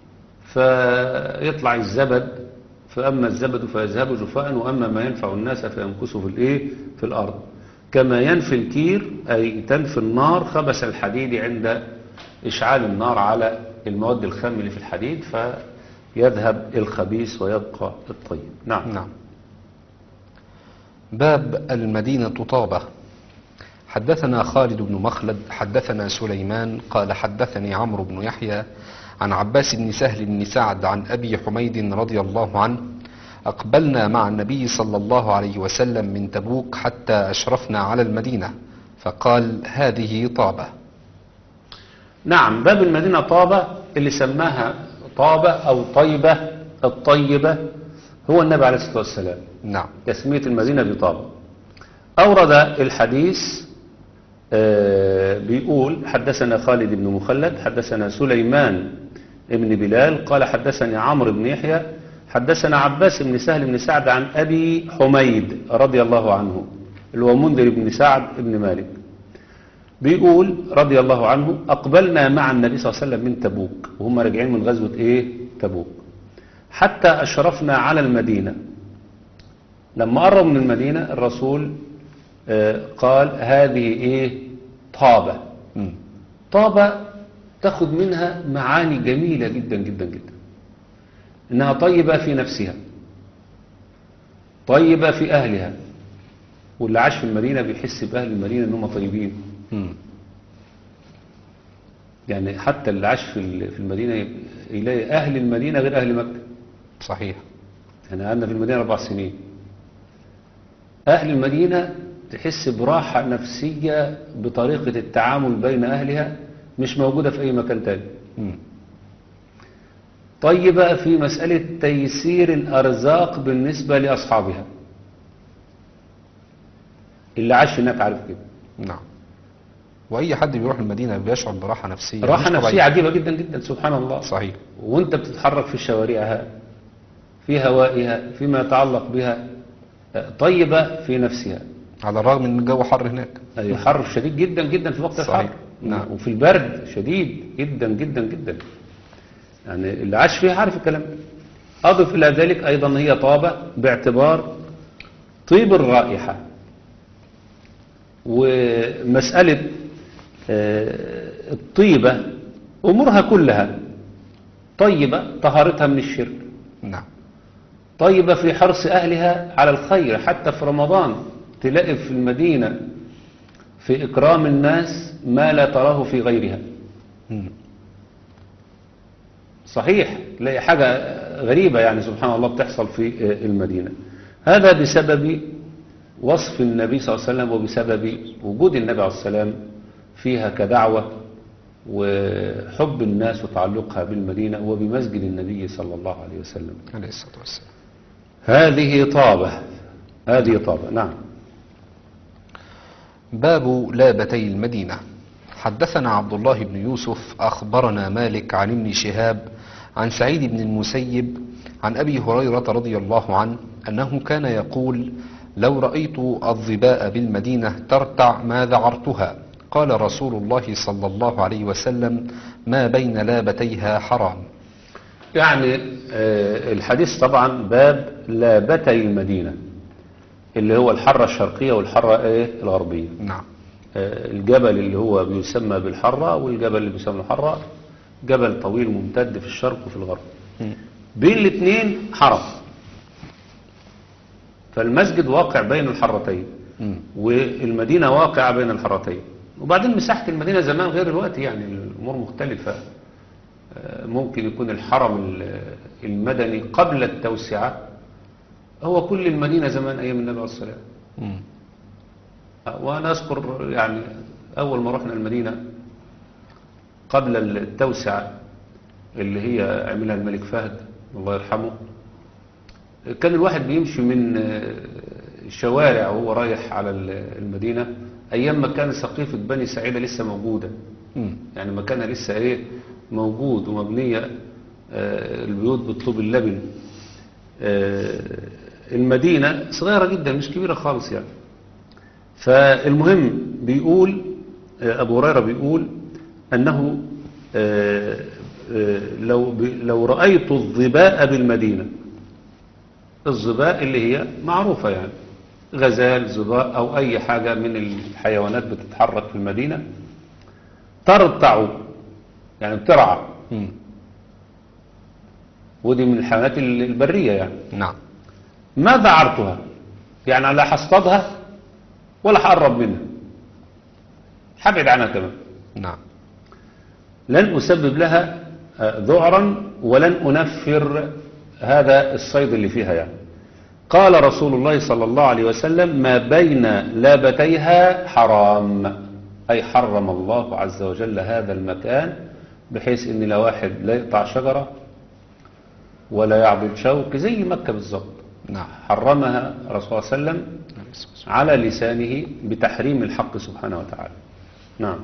فيطلع الزبد، فأما الزبد فيذهب جفاء وأما ما ينفع الناس فيمكثه في الايه؟ في الأرض. كما ينفي الكير أي تنفي النار خبث الحديد عند إشعال النار على المواد الخام اللي في الحديد، فيذهب الخبيث ويبقى الطيب. نعم. نعم. باب المدينة طابة. حدثنا خالد بن مخلد حدثنا سليمان قال حدثني عمرو بن يحيى عن عباس بن سهل بن سعد عن أبي حميد رضي الله عنه أقبلنا مع النبي صلى الله عليه وسلم من تبوك حتى أشرفنا على المدينة فقال هذه طابة. نعم. باب المدينة طابة، اللي سماها طابة أو طيبة الطيبة هو النبي عليه الصلاة والسلام. نعم. تسمية المدينة بطابة. أورد الحديث بيقول حدثنا خالد بن مخلد حدثنا سليمان ابن بلال قال حدثني عمرو بن يحيى حدثنا عباس بن سهل بن سعد عن أبي حميد رضي الله عنه اللي هو منذر بن سعد بن مالك. بيقول رضي الله عنه أقبلنا مع النبي صلى الله عليه وسلم من تبوك، وهم راجعين من غزوة تبوك، حتى أشرفنا على المدينة. لما قرب من المدينة الرسول قال هذه طابة. طابة تاخد منها معاني جميلة جدا جدا جدا. إنها طيبة في نفسها، طيبة في أهلها، واللي عاش في المدينة بيحس بأهل المدينة إنهم طيبين. يعني حتى اللي عاش في المدينة يلاقي أهل المدينة غير أهل مكة. صحيح. أنا قعدنا في المدينة 4 سنين. أهل المدينة تحس براحة نفسية بطريقة التعامل بين أهلها مش موجودة في أي مكان تاني. طيبة في مسألة تيسير الأرزاق بالنسبة لأصحابها. اللي عاش هناك عارف كده. نعم. وأي حد بيروح المدينة بيشعر براحة نفسية. راحة نفسية عجيبة جدا جدا سبحان الله. صحيح. وانت بتتحرك في شوارعها، في هوائها، فيما يتعلق بها، طيبة في نفسها، على الرغم من الجو حر هناك. أي حر شديد جدا جدا في وقت الحر. نعم. وفي البرد شديد جدا جدا جدا. يعني اللي عاش فيها عارف الكلام. أضف إلى ذلك أيضا هي طابة باعتبار طيب الرائحة. ومسألة الطيبة أمورها كلها طيبة، طهارتها من الشرك. نعم. طيبة في حرص أهلها على الخير. حتى في رمضان تلاقي في المدينة في إكرام الناس ما لا تراه في غيرها. صحيح. تلاقي حاجة غريبة يعني سبحان الله بتحصل في المدينة. هذا بسبب وصف النبي صلى الله عليه وسلم وبسبب وجود النبي عليه السلام فيها كدعوة وحب الناس وتعلقها بالمدينة وبمسجد النبي صلى الله عليه وسلم عليه الصلاة والسلام. هذه طابة. هذه طابة. نعم. باب لابتي المدينة. حدثنا عبد الله بن يوسف أخبرنا مالك عن ابن شهاب عن سعيد بن المسيب عن أبي هريرة رضي الله عنه أنه كان يقول لو رأيت الظباء بالمدينة ترتع ما ذعرتها. قال رسول الله صلى الله عليه وسلم ما بين لابتيها حرام. يعني الحديث طبعا باب لابتي المدينة اللي هو الحرة الشرقية والحرة الغربية. نعم. الجبل اللي هو بيسمى بالحرة والجبل اللي بيسمى الحرة جبل طويل ممتد في الشرق وفي الغرب. بين الاثنين حرم. فالمسجد واقع بين الحرتين والمدينة واقعة بين الحرتين. وبعدين مساحة المدينة زمان غير الوقت، يعني الأمور مختلفة. ممكن يكون الحرم المدني قبل التوسعة هو كل المدينة زمان أيام النبي عليه الصلاة والسلام. وأنا أذكر يعني أول ما رحنا المدينة قبل التوسعة اللي هي عملها الملك فهد الله يرحمه. كان الواحد بيمشي من الشوارع وهو رايح على المدينة أيام ما كان سقيفة بني سعيدة لسه موجودة. يعني مكانها لسه إيه موجود ومبنية البيوت بالطوب اللبن. المدينة صغيرة جدا مش كبيرة خالص يعني. فالمهم بيقول أبو هريرة بيقول أنه لو رأيت الظباء بالمدينة، الظباء اللي هي معروفة يعني غزال ظباء أو أي حاجة من الحيوانات بتتحرك في المدينة ترتع يعني بترعى. ودي من الحيوانات البرية يعني. نعم. ما ذعرتها يعني لا حصطادها ولا حقرب منها، حبعد عنها تمام. نعم. لن أسبب لها ذعرا ولن أنفر هذا الصيد اللي فيها يعني. قال رسول الله صلى الله عليه وسلم ما بين لابتيها حرام، أي حرم الله عز وجل هذا المكان بحيث ان لا واحد لا يقطع شجرة ولا يعبد شوك زي مكة بالظبط. نعم. حرمها رسول الله صلى الله عليه وسلم على لسانه بتحريم الحق سبحانه وتعالى. نعم.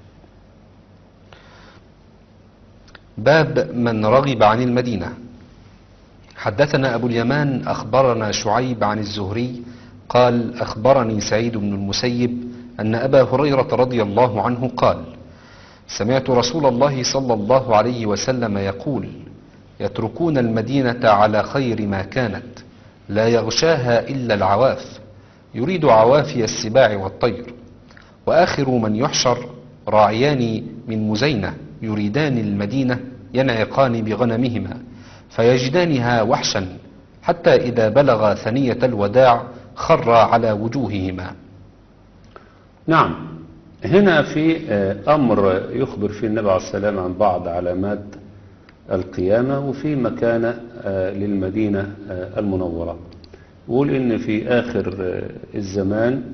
باب من رغب عن المدينة. حدثنا أبو اليمان أخبرنا شعيب عن الزهري قال أخبرني سعيد بن المسيب أن أبا هريرة رضي الله عنه قال سمعت رسول الله صلى الله عليه وسلم يقول يتركون المدينة على خير ما كانت لا يغشاها إلا العواف، يريد عوافي السباع والطير، وآخر من يحشر راعيان من مزينة يريدان المدينة ينعقان بغنمهما فيجدانها وحشا حتى إذا بلغ ثنية الوداع خر على وجوههما. نعم. هنا في أمر يخبر فيه النبي عليه السلام عن بعض علامات القيامة وفي مكانة للمدينة المنورة. يقول إن في آخر الزمان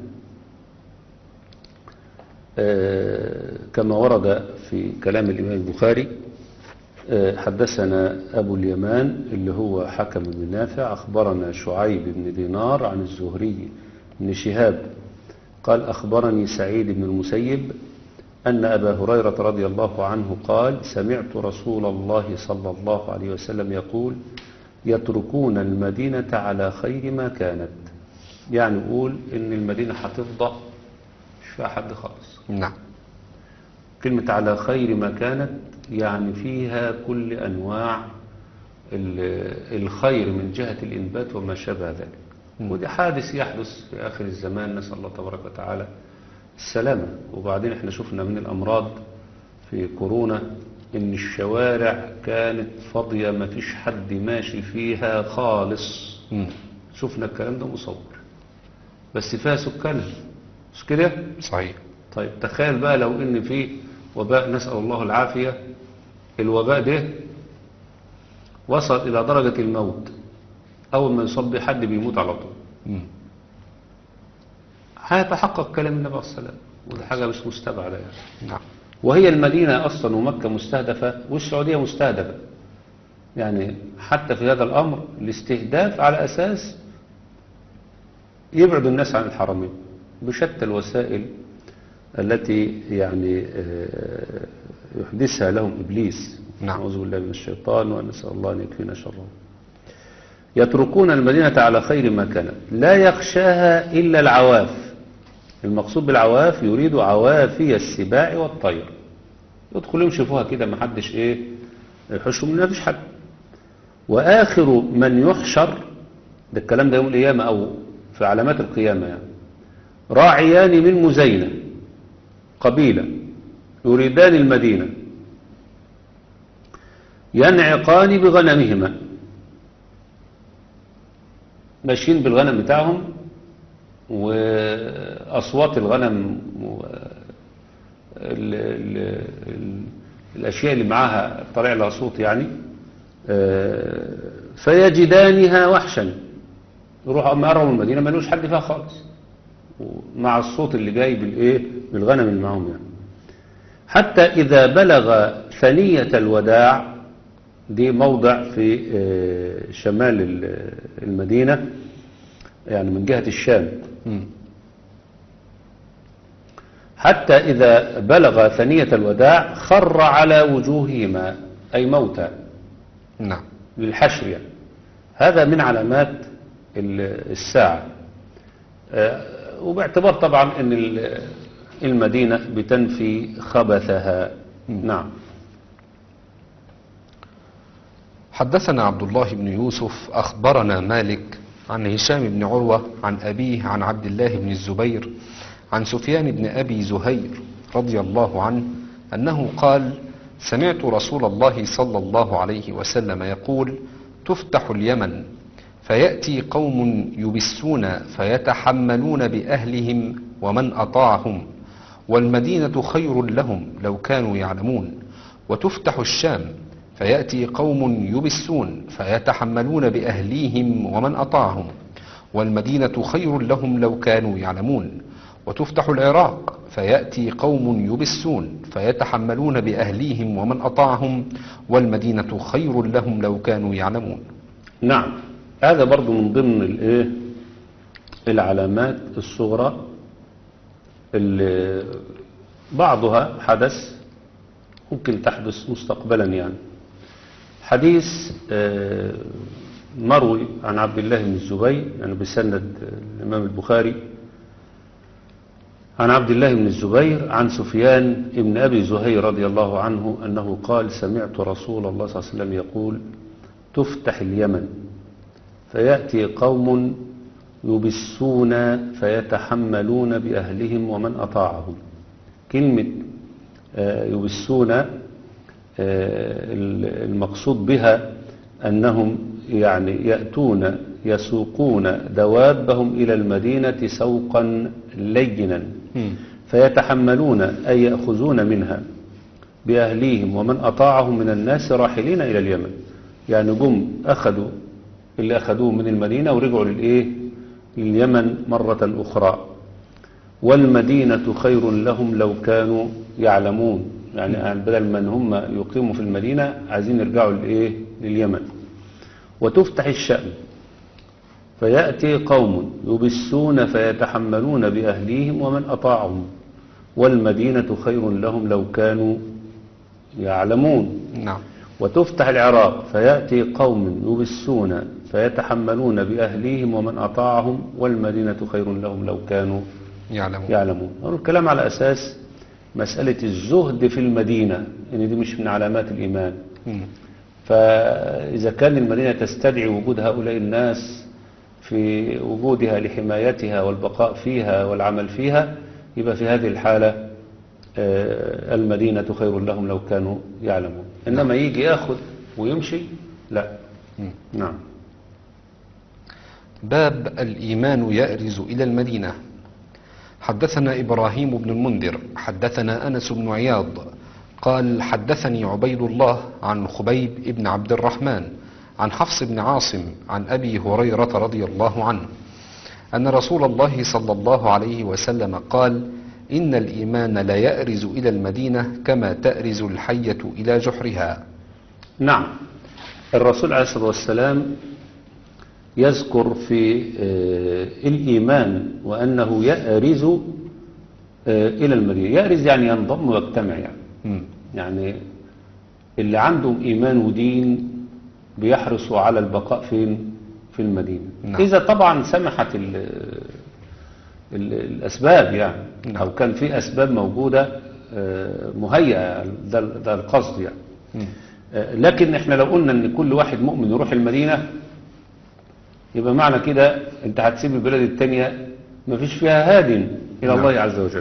كما ورد في كلام الإمام البخاري حدثنا أبو اليمان اللي هو حكم بن نافع أخبرنا شعيب بن دينار عن الزهري بن شهاب قال أخبرني سعيد بن المسيب أن أبا هريرة رضي الله عنه قال سمعت رسول الله صلى الله عليه وسلم يقول يتركون المدينة على خير ما كانت، يعني يقول إن المدينة هتفضى مش فيها حد خالص. نعم. كلمة على خير ما كانت يعني فيها كل أنواع الخير من جهة الإنبات وما شابه ذلك. ودي حادث يحدث في آخر الزمان، نسأل الله تبارك وتعالى السلامة. وبعدين احنا شفنا من الأمراض في كورونا إن الشوارع كانت فاضية ما فيش حد ماشي فيها خالص. شفنا الكلام ده مصور، بس فيها سكان مش كده؟ صحيح. طيب تخيل بقى لو إن في وباء نسأل الله العافية، الوباء ده وصل إلى درجة الموت، أول ما يصاب به حد بيموت على طول. هيتحقق كلام النبي عليه الصلاة والسلام، ودي حاجة مش مستبعدة يعني. نعم. وهي المدينة أصلا ومكة مستهدفة والسعودية مستهدفة، يعني حتى في هذا الأمر الاستهداف على أساس يبعد الناس عن الحرمين بشتى الوسائل التي يعني يحدثها لهم إبليس. نعم. أعوذ بالله من الشيطان ونسأل الله أن يكفينا شره. يتركون المدينة على خير ما كانت لا يخشاها إلا العواف. المقصود بالعواف يريد عوافي السباع والطير، يدخلوا يمشفوها كده ما حدش ايه يحشوا منها فيش حد. وآخر من يحشر، ده الكلام ده يوم القيامة أو في علامات القيامة يعني، راعيان من مزينة قبيلة يريدان المدينة ينعقان بغنمهما، ماشيين بالغنم بتاعهم وأصوات الغنم الأشياء اللي معاها طالع لها صوت يعني، فيجدانها وحشا، يروحوا أما يقربوا المدينة ما لوش حد فيها خالص، مع الصوت اللي جاي بالإيه بالغنم اللي معاهم يعني. حتى إذا بلغ ثنية الوداع، دي موضع في شمال المدينة، يعني من جهة الشام. حتى إذا بلغ ثنية الوداع خر على وجوههما، أي موتى نعم. للحشر يعني. هذا من علامات الساعة، وباعتبار طبعا أن المدينة بتنفي خبثها. نعم. حدثنا عبد الله بن يوسف أخبرنا مالك عن هشام بن عروة عن أبيه عن عبد الله بن الزبير عن سفيان بن أبي زهير رضي الله عنه أنه قال: سمعت رسول الله صلى الله عليه وسلم يقول: تفتح اليمن فيأتي قوم يبسون فيتحملون بأهلهم ومن أطاعهم، والمدينة خير لهم لو كانوا يعلمون. وتفتح الشام فيأتي قوم يبسون فيتحملون بأهليهم ومن أطاعهم، والمدينة خير لهم لو كانوا يعلمون. وتفتح العراق فيأتي قوم يبسون فيتحملون بأهليهم ومن أطاعهم، والمدينة خير لهم لو كانوا يعلمون. نعم. هذا برضو من ضمن العلامات الصغرى اللي بعضها حدث ممكن تحدث مستقبلا. يعني حديث مروي عن عبد الله بن الزبير، يعني بسند الإمام البخاري، عن عبد الله بن الزبير عن سفيان بن أبي زهير رضي الله عنه أنه قال: سمعت رسول الله صلى الله عليه وسلم يقول: تفتح اليمن فيأتي قوم يبسون فيتحملون بأهلهم ومن أطاعهم. كلمة يبسون المقصود بها أنهم يعني يأتون يسوقون دوابهم إلى المدينة سوقا لينا فيتحملون أي يأخذون منها بأهليهم ومن أطاعهم من الناس راحلين إلى اليمن. يعني جم أخذوا اللي أخذوه من المدينة ورجعوا لليمن مرة أخرى. والمدينة خير لهم لو كانوا يعلمون، يعني بدل من هم يقيموا في المدينة عايزين يرجعوا لليمن. وتفتح الشأم فيأتي قوم يبسون فيتحملون بأهليهم ومن أطاعهم، والمدينة خير لهم لو كانوا يعلمون. نعم. وتفتح العراق فيأتي قوم يبسون فيتحملون بأهليهم ومن أطاعهم، والمدينة خير لهم لو كانوا يعلمون. الكلام على أساس مسألة الزهد في المدينة، إن دي مش من علامات الإيمان. فإذا كان المدينة تستدعي وجود هؤلاء الناس في وجودها لحمايتها والبقاء فيها والعمل فيها، يبقى في هذه الحالة المدينة خير لهم لو كانوا يعلمون. إنما يجي يأخذ ويمشي لا. نعم. باب الإيمان يأرز إلى المدينة. حدثنا إبراهيم بن المنذر حدثنا أنس بن عياض قال: حدثني عبيد الله عن خبيب بن عبد الرحمن عن حفص بن عاصم عن أبي هريرة رضي الله عنه أن رسول الله صلى الله عليه وسلم قال: إن الإيمان لا يأرز إلى المدينة كما تأرز الحية إلى جحرها. نعم. الرسول عليه الصلاة والسلام يذكر في الإيمان وأنه يأرز إلى المدينة. يأرز يعني ينضم ويجتمع. يعني اللي عندهم إيمان ودين بيحرصوا على البقاء فين؟ في المدينة. نعم. إذا طبعا سمحت الأسباب يعني. نعم. أو كان في أسباب موجودة مهيئة، ده القصد يعني. لكن احنا لو قلنا ان كل واحد مؤمن يروح المدينة، يبقى معنى كده انت هتسيب البلاد التانية مفيش فيها هاد الى الله عز وجل.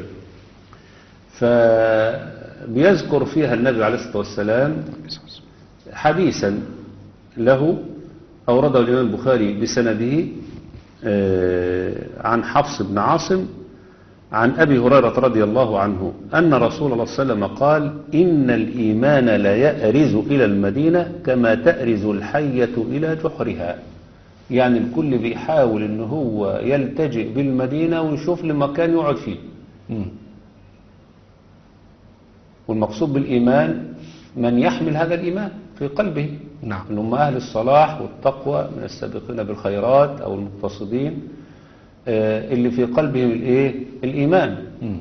فبيذكر فيها النبي عليه الصلاة والسلام حديثا له أورده الإمام البخاري بسنده عن حفص بن عاصم عن أبي هريرة رضي الله عنه أن رسول الله صلى الله عليه وسلم قال: إن الإيمان لا يأرز إلى المدينة كما تأرز الحية إلى جحرها. يعني الكل بيحاول إن هو يلتجئ بالمدينة ويشوف لمكان يقعد فيه. والمقصود بالإيمان من يحمل هذا الإيمان، في قلبه. نعم. إن هم أهل الصلاح والتقوى من السابقين بالخيرات أو المقتصدين، اللي في قلبهم الإيه؟ الإيمان. مم.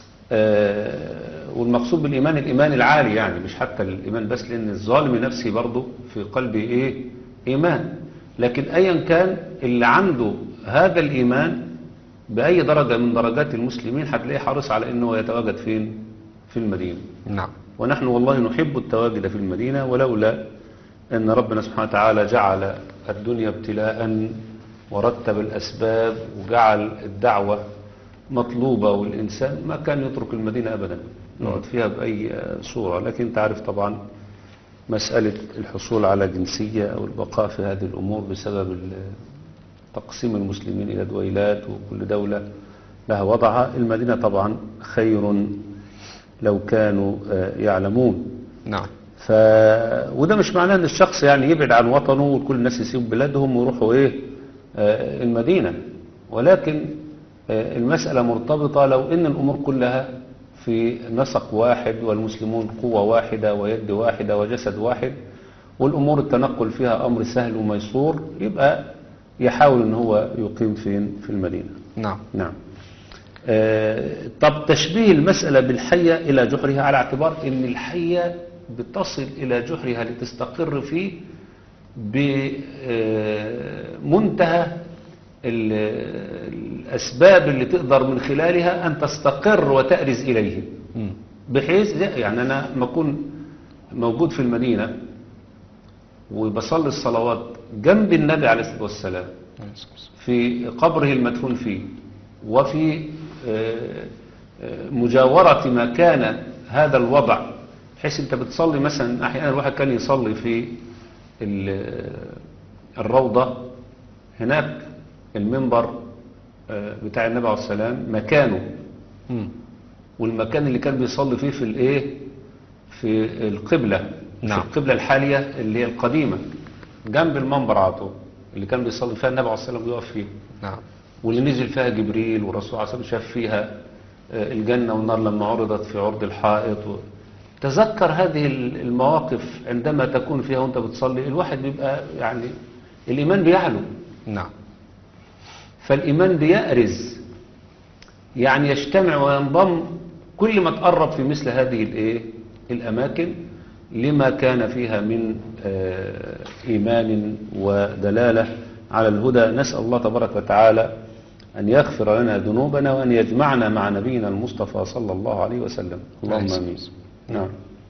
والمقصود بالإيمان الإيمان العالي، يعني مش حتى الإيمان بس، لأن الظالم نفسه برضه في قلبه إيه؟ إيمان. لكن أيا كان اللي عنده هذا الإيمان بأي درجة من درجات المسلمين هتلاقيه حريص على أنه يتواجد فين؟ في المدينة. نعم. ونحن والله نحب التواجد في المدينة، ولولا أن ربنا سبحانه وتعالى جعل الدنيا ابتلاء ورتب الأسباب وجعل الدعوة مطلوبة والإنسان ما كان يترك المدينة أبدا يقعد فيها بأي صورة. لكن انت عارف طبعا مسألة الحصول على جنسية أو البقاء في هذه الأمور بسبب تقسيم المسلمين إلى دويلات وكل دولة لها وضعها. المدينة طبعا خير لو كانوا يعلمون. نعم. وده مش معناه ان الشخص يعني يبعد عن وطنه وكل الناس يسيبوا بلادهم ويروحوا ايه المدينة، ولكن المسألة مرتبطة لو ان الامور كلها في نسق واحد والمسلمون قوة واحدة ويد واحدة وجسد واحد والامور التنقل فيها امر سهل وميسور، يبقى يحاول ان هو يقيم فين؟ في المدينة. نعم. نعم. طب تشبيه المسألة بالحية إلى جحرها على اعتبار أن الحية بتصل إلى جحرها لتستقر فيه بمنتهى الأسباب اللي تقدر من خلالها أن تستقر وتأرز إليه، بحيث يعني أنا ما أكون موجود في المدينة وبصلي الصلوات جنب النبي عليه الصلاة والسلام في قبره المدفون فيه وفي مجاورة ما كان هذا الوضع، بحيث انت بتصلي مثلا احيانا الواحد كان يصلي في الروضة هناك المنبر بتاع النبي عليه السلام مكانه، والمكان اللي كان بيصلي فيه في الايه في القبلة. نعم. في القبلة الحالية اللي هي القديمة جنب المنبر عطوه اللي كان بيصلي فيها النبي عليه السلام بيقف فيه. نعم. واللي نزل فيها جبريل والرسول عليه الصلاة والسلام شاف فيها الجنة والنار لما عرضت في عرض الحائط. تذكر هذه المواقف عندما تكون فيها وانت بتصلي، الواحد بيبقى يعني الإيمان بيعلو. نعم. فالإيمان بيأرز، يعني يجتمع وينضم كل ما تقرب في مثل هذه الأماكن لما كان فيها من إيمان ودلالة على الهدى. نسأل الله تبارك وتعالى أن يغفر لنا ذنوبنا وأن يجمعنا مع نبينا المصطفى صلى الله عليه وسلم. اللهم آمين. نعم.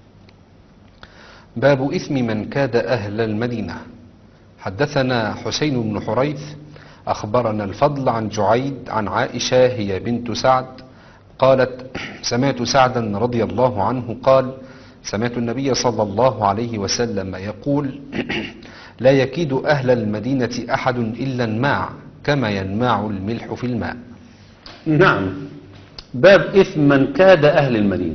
باب إثم من كاد أهل المدينة. حدثنا حسين بن حريث أخبرنا الفضل عن جعيد عن عائشة هي بنت سعد قالت سمعت سعدا رضي الله عنه قال سمعت النبي صلى الله عليه وسلم يقول لا يكيد أهل المدينة أحد إلا الماع كما ينماع الملح في الماء. نعم. باب إثم من كاد أهل المدينة،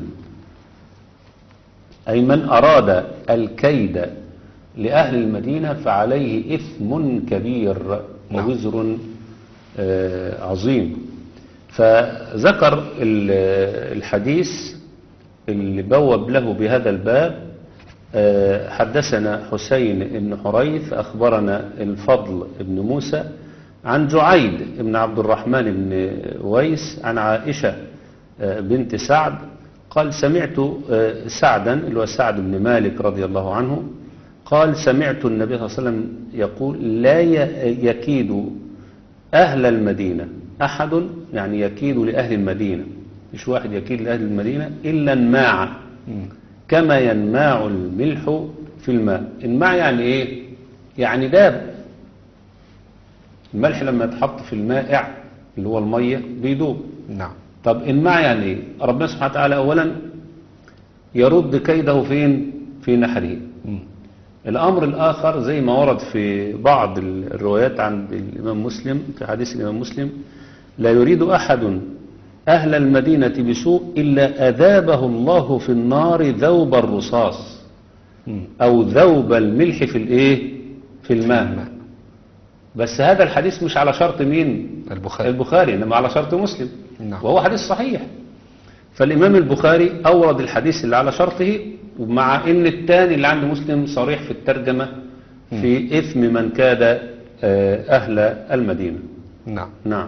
أي من أراد الكيد لأهل المدينة فعليه إثم كبير ووزر عظيم. فذكر الحديث اللي بوب له بهذا الباب. حدثنا حسين بن حريث أخبرنا الفضل بن موسى عن جعيد بن عبد الرحمن بن ويس عن عائشة بنت سعد قال سمعت سعدا اللي هو سعد بن مالك رضي الله عنه قال سمعت النبي صلى الله عليه وسلم يقول لا يكيد أهل المدينة أحد، يعني يكيد لأهل المدينة مش واحد يكيد لأهل المدينة إلا النماع كما ينماع الملح في الماء. النماع يعني إيه؟ يعني داب. الملح لما يتحط في المائع اللي هو المية بيدوب. نعم. طب النماع يعني إيه؟ ربنا سبحانه وتعالى أولا يرد كيده فين؟ في نحره. الأمر الآخر زي ما ورد في بعض الروايات عند الإمام مسلم في حديث الإمام مسلم لا يريد أحد أهل المدينة بسوء إلا أذابه الله في النار ذوب الرصاص أو ذوب الملح في الماء. بس هذا الحديث مش على شرط مين؟ البخاري إنما على شرط مسلم. نعم. وهو حديث صحيح. فالإمام البخاري أورد الحديث اللي على شرطه ومع ان الثاني اللي عند مسلم صريح في الترجمة في إثم من كاد أهل المدينة. نعم. نعم.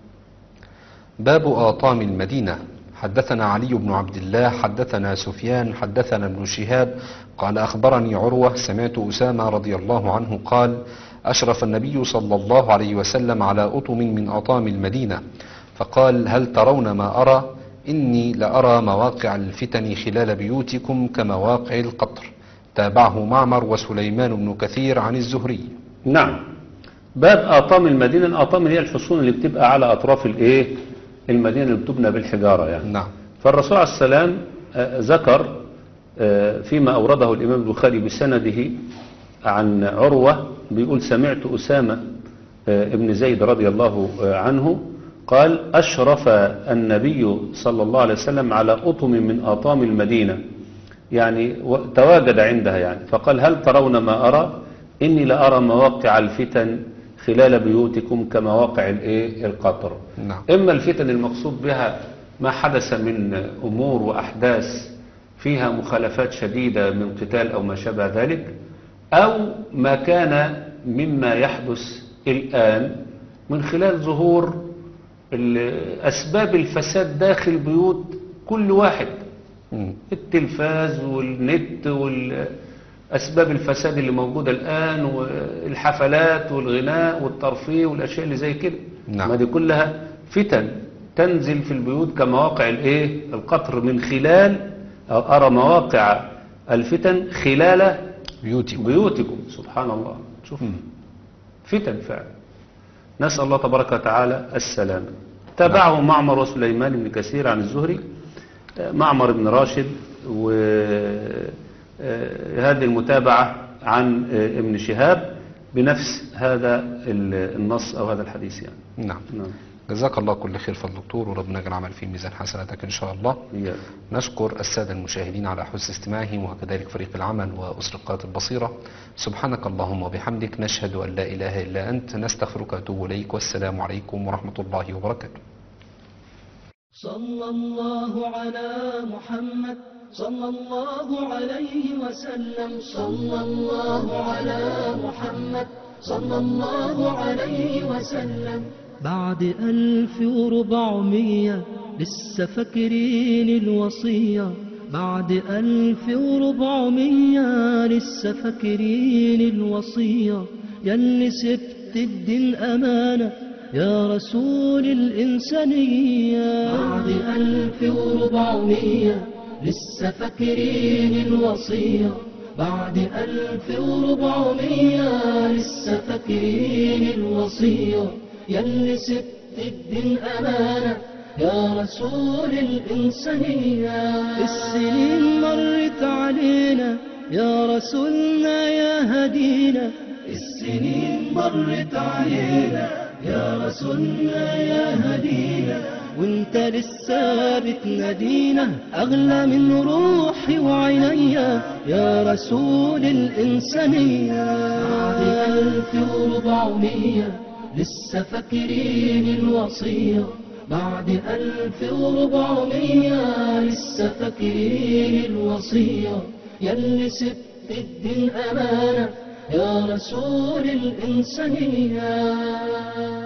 باب آطام المدينة. حدثنا علي بن عبد الله حدثنا سفيان حدثنا ابن شهاب قال أخبرني عروة سمعت أسامة رضي الله عنه قال أشرف النبي صلى الله عليه وسلم على أطم من أطام المدينة فقال هل ترون ما أرى إني لأرى مواقع الفتن خلال بيوتكم كمواقع القطر. تابعه معمر وسليمان بن كثير عن الزهري. نعم. باب آطام المدينة. الآطام هي الحصون اللي بتبقى على أطراف المدينة اللي بتبنى بالحجارة يعني. نعم. فالرسول عليه السلام ذكر فيما أورده الإمام البخاري بسنده عن عروة بيقول سمعت أسامة ابن زيد رضي الله عنه قال أشرف النبي صلى الله عليه وسلم على أطم من آطام المدينة يعني تواجد عندها يعني. فقال هل ترون ما أرى إني لأرى مواقع الفتن خلال بيوتكم كمواقع القطر. نعم. إما الفتن المقصود بها ما حدث من أمور وأحداث فيها مخالفات شديدة من قتال أو ما شابه ذلك أو ما كان مما يحدث الآن من خلال ظهور أسباب الفساد داخل بيوت كل واحد. التلفاز والنت والأسباب الفساد اللي موجودة الآن والحفلات والغناء والترفيه والأشياء اللي زي كده. نعم. ما دي كلها فتن تنزل في البيوت كمواقع القطر من خلال أو أرى مواقع الفتن خلال بيوتكم. سبحان الله. شوف فتن فعلا. نسأل الله تبارك وتعالى السلام. تابعه معمر وسليمان بن كثير عن الزهري. معمر بن راشد وهذه المتابعة عن ابن شهاب بنفس هذا النص أو هذا الحديث يعني. نعم. جزاك الله كل خير فضل دكتور وربنا يجعل العمل في ميزان حسناتك إن شاء الله. نشكر السادة المشاهدين على حسن استماعهم وكذلك فريق العمل وأسرة قناة البصيرة. سبحانك اللهم وبحمدك نشهد أن لا إله إلا أنت نستغفرك ونتوب إليك والسلام عليكم ورحمة الله وبركاته. صلى الله على محمد صلى الله عليه وسلم. صلى الله على محمد صلى الله عليه وسلم. بعد 1400 لسه فاكرين الوصية. بعد 1400 لسه فاكرين الوصية. ياللي سبت الدين أمانة يا رسول الإنسانية. بعد 1400 لسه فاكرين الوصية. بعد 1400 لسه فاكرين الوصية. ياللي سبت الدين أمانة يا رسول الإنسانية. السنين مرت علينا يا رسولنا يا هدينا. السنين مرت علينا يا رسولنا يا هدينا. وانت لسه بتنادينا أغلى من روحي وعينيا يا رسول الإنسانية. بعد 1400 لسه فاكرين الوصية. بعد 1400 لسه فاكرين الوصية. ياللي سبت الدين أمانة يا رسول الإنسانية.